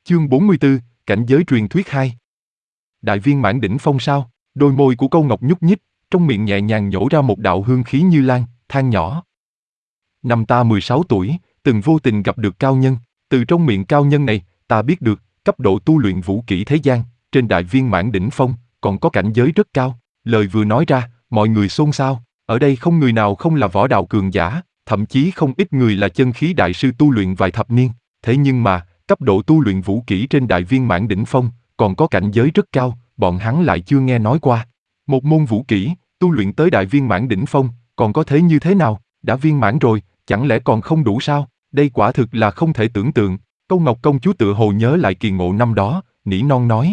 Chương 44, cảnh giới truyền thuyết 2. Đại viên mãn đỉnh phong sao? Đôi môi của Câu Ngọc nhúc nhích, trong miệng nhẹ nhàng nhổ ra một đạo hương khí như lan, than nhỏ. Năm ta 16 tuổi, từng vô tình gặp được cao nhân, từ trong miệng cao nhân này, ta biết được, cấp độ tu luyện vũ kỹ thế gian, trên đại viên mãn đỉnh phong, còn có cảnh giới rất cao. Lời vừa nói ra, mọi người xôn xao, ở đây không người nào không là võ đạo cường giả, thậm chí không ít người là chân khí đại sư tu luyện vài thập niên. Thế nhưng mà, cấp độ tu luyện vũ kỹ trên đại viên mãn đỉnh phong, còn có cảnh giới rất cao, bọn hắn lại chưa nghe nói qua. Một môn vũ kỹ, tu luyện tới đại viên mãn đỉnh phong, còn có thế như thế nào? Đã viên mãn rồi, chẳng lẽ còn không đủ sao? Đây quả thực là không thể tưởng tượng. Câu Ngọc công chúa tựa hồ nhớ lại kỳ ngộ năm đó, nỉ non nói.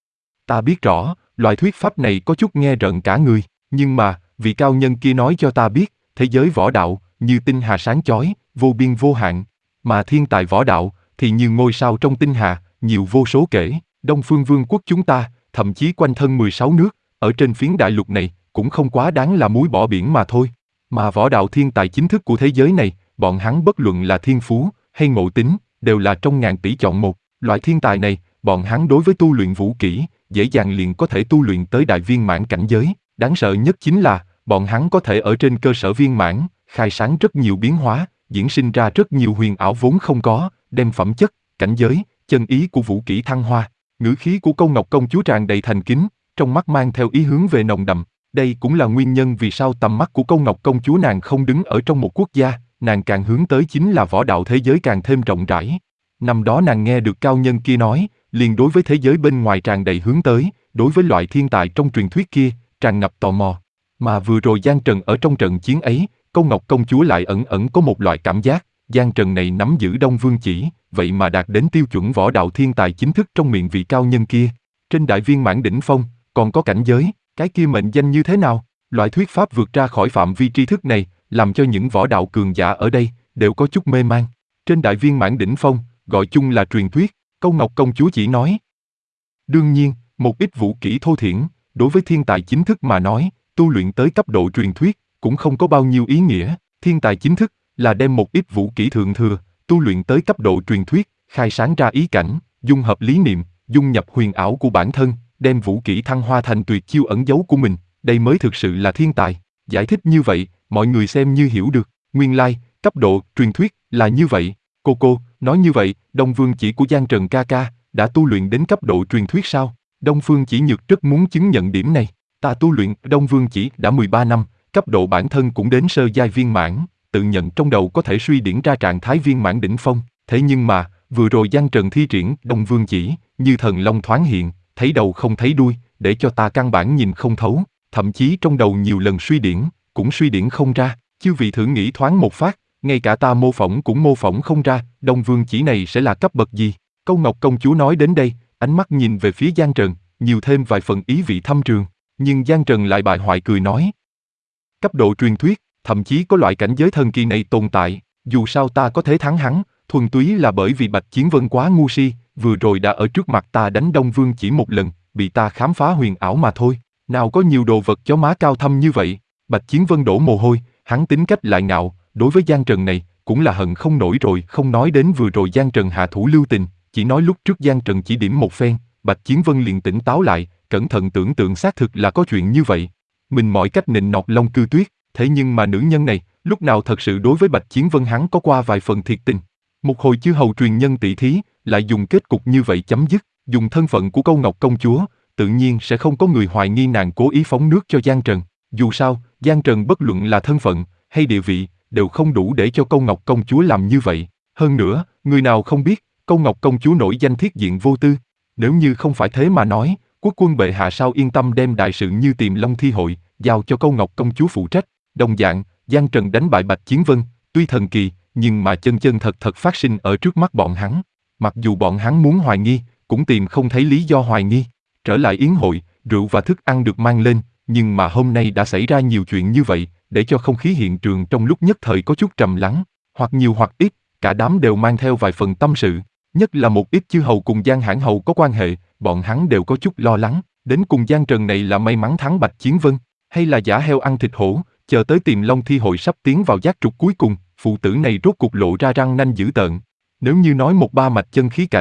Ta biết rõ, loại thuyết pháp này có chút nghe rợn cả người, nhưng mà, vị cao nhân kia nói cho ta biết, thế giới võ đạo, như tinh hà sáng chói, vô biên vô hạn, mà thiên tài võ đạo, thì như ngôi sao trong tinh hà, nhiều vô số kể. Đông Phương Vương quốc chúng ta, thậm chí quanh thân 16 nước, ở trên phiến đại lục này, cũng không quá đáng là muối bỏ biển mà thôi. Mà võ đạo thiên tài chính thức của thế giới này, bọn hắn bất luận là thiên phú, hay ngộ tính, đều là trong ngàn tỷ chọn một. Loại thiên tài này, bọn hắn đối với tu luyện vũ kỹ, dễ dàng liền có thể tu luyện tới đại viên mãn cảnh giới. Đáng sợ nhất chính là, bọn hắn có thể ở trên cơ sở viên mãn, khai sáng rất nhiều biến hóa, diễn sinh ra rất nhiều huyền ảo vốn không có, đem phẩm chất, cảnh giới, chân ý của vũ kỹ thăng hoa. Ngữ khí của Câu Ngọc công chúa tràn đầy thành kính, trong mắt mang theo ý hướng về nồng đậm. Đây cũng là nguyên nhân vì sao tầm mắt của Câu Ngọc công chúa nàng không đứng ở trong một quốc gia, nàng càng hướng tới chính là võ đạo thế giới càng thêm rộng rãi. Năm đó nàng nghe được cao nhân kia nói, liền đối với thế giới bên ngoài tràn đầy hướng tới, đối với loại thiên tài trong truyền thuyết kia, tràn ngập tò mò. Mà vừa rồi Giang Trần ở trong trận chiến ấy, Câu Ngọc công chúa lại ẩn ẩn có một loại cảm giác, Giang Trần này nắm giữ Đông Vương chỉ, vậy mà đạt đến tiêu chuẩn võ đạo thiên tài chính thức trong miệng vị cao nhân kia. Trên đại viên mãn đỉnh phong, còn có cảnh giới, cái kia mệnh danh như thế nào? Loại thuyết pháp vượt ra khỏi phạm vi tri thức này, làm cho những võ đạo cường giả ở đây, đều có chút mê man. Trên đại viên mãn đỉnh phong, gọi chung là truyền thuyết, Câu Ngọc công chúa chỉ nói. Đương nhiên, một ít vũ kỹ thô thiển, đối với thiên tài chính thức mà nói, tu luyện tới cấp độ truyền thuyết, cũng không có bao nhiêu ý nghĩa. Thiên tài chính thức, là đem một ít vũ kỹ thượng thừa, tu luyện tới cấp độ truyền thuyết, khai sáng ra ý cảnh, dung hợp lý niệm, dung nhập huyền ảo của bản thân, đem vũ kỹ thăng hoa thành tuyệt chiêu ẩn giấu của mình, đây mới thực sự là thiên tài. Giải thích như vậy, mọi người xem như hiểu được, nguyên lai, cấp độ, truyền thuyết, là như vậy. Cô, nói như vậy, Đông Phương chỉ của Giang Trần ca ca, đã tu luyện đến cấp độ truyền thuyết sao? Đông Phương chỉ nhược rất muốn chứng nhận điểm này. Ta tu luyện Đông Phương chỉ đã 13 năm, cấp độ bản thân cũng đến sơ giai viên mãn, tự nhận trong đầu có thể suy điển ra trạng thái viên mãn đỉnh phong. Thế nhưng mà, vừa rồi Giang Trần thi triển Đông Phương chỉ, như thần long thoáng hiện, thấy đầu không thấy đuôi, để cho ta căn bản nhìn không thấu, thậm chí trong đầu nhiều lần suy điển, cũng suy điển không ra. Chư vị thử nghĩ thoáng một phát, ngay cả ta mô phỏng cũng mô phỏng không ra, Đông Phương chỉ này sẽ là cấp bậc gì? Câu Ngọc công chúa nói đến đây, ánh mắt nhìn về phía Giang Trần, nhiều thêm vài phần ý vị thâm trường, nhưng Giang Trần lại bại hoại cười nói. Cấp độ truyền thuyết, thậm chí có loại cảnh giới thần kỳ này tồn tại, dù sao ta có thể thắng hắn, thuần túy là bởi vì Bạch Chiến Vân quá ngu si, vừa rồi đã ở trước mặt ta đánh Đông Vương chỉ một lần, bị ta khám phá huyền ảo mà thôi, nào có nhiều đồ vật chó má cao thâm như vậy. Bạch Chiến Vân đổ mồ hôi, hắn tính cách lại ngạo, đối với Giang Trần này, cũng là hận không nổi rồi, không nói đến vừa rồi Giang Trần hạ thủ lưu tình, chỉ nói lúc trước Giang Trần chỉ điểm một phen, Bạch Chiến Vân liền tỉnh táo lại, cẩn thận tưởng tượng xác thực là có chuyện như vậy. Mình mọi cách nịnh nọt Long Cư Tuyết, thế nhưng mà nữ nhân này, lúc nào thật sự đối với Bạch Chiến Vân hắn có qua vài phần thiệt tình. Một hồi chư hầu truyền nhân tỷ thí, lại dùng kết cục như vậy chấm dứt, dùng thân phận của Câu Ngọc công chúa, tự nhiên sẽ không có người hoài nghi nàng cố ý phóng nước cho Giang Trần. Dù sao, Giang Trần bất luận là thân phận, hay địa vị, đều không đủ để cho Câu Ngọc công chúa làm như vậy. Hơn nữa, người nào không biết, Câu Ngọc công chúa nổi danh thiết diện vô tư. Nếu như không phải thế mà nói, quốc quân bệ hạ sao yên tâm đem đại sự như Tiềm Long thi hội, giao cho Câu Ngọc công chúa phụ trách. Đồng dạng, Giang Trần đánh bại Bạch Chiến Vân, tuy thần kỳ, nhưng mà chân chân thật phát sinh ở trước mắt bọn hắn. Mặc dù bọn hắn muốn hoài nghi, cũng tìm không thấy lý do hoài nghi. Trở lại yến hội, rượu và thức ăn được mang lên, nhưng mà hôm nay đã xảy ra nhiều chuyện như vậy, để cho không khí hiện trường trong lúc nhất thời có chút trầm lắng, hoặc nhiều hoặc ít, cả đám đều mang theo vài phần tâm sự. Nhất là một ít chư hầu cùng Giang Hãn hầu có quan hệ, bọn hắn đều có chút lo lắng, đến cùng Giang Trần này là may mắn thắng Bạch Chiến Vân, hay là giả heo ăn thịt hổ, chờ tới Tiềm Long thi hội sắp tiến vào giác trục cuối cùng, phụ tử này rốt cục lộ ra răng nanh dữ tợn. Nếu như nói một ba mạch chân khí cảnh,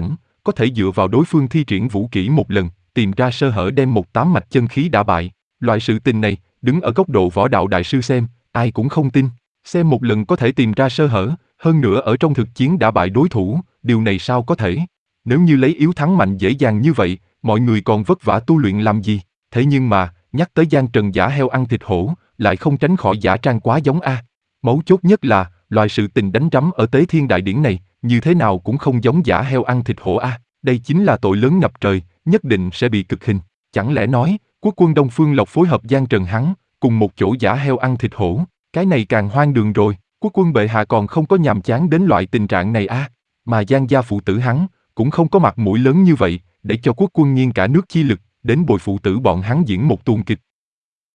có thể dựa vào đối phương thi triển vũ kỹ một lần, tìm ra sơ hở đem một tám mạch chân khí đả bại. Loại sự tình này, đứng ở góc độ võ đạo đại sư xem, ai cũng không tin. Xem một lần có thể tìm ra sơ hở, hơn nữa ở trong thực chiến đả bại đối thủ, điều này sao có thể? Nếu như lấy yếu thắng mạnh dễ dàng như vậy, mọi người còn vất vả tu luyện làm gì? Thế nhưng mà, nhắc tới Giang Trần giả heo ăn thịt hổ, lại không tránh khỏi giả trang quá giống a. Mấu chốt nhất là, loại sự tình đánh rắm ở Tế Thiên Đại Điển này, như thế nào cũng không giống giả heo ăn thịt hổ a. Đây chính là tội lớn ngập trời, nhất định sẽ bị cực hình. Chẳng lẽ nói, quốc quân Đông Phương Lộc phối hợp Giang Trần hắn, cùng một chỗ giả heo ăn thịt hổ, cái này càng hoang đường rồi. Quốc quân bệ hạ còn không có nhàm chán đến loại tình trạng này a. Mà Giang gia phụ tử hắn, cũng không có mặt mũi lớn như vậy, để cho quốc quân nghiêng cả nước chi lực, đến bồi phụ tử bọn hắn diễn một tuồng kịch.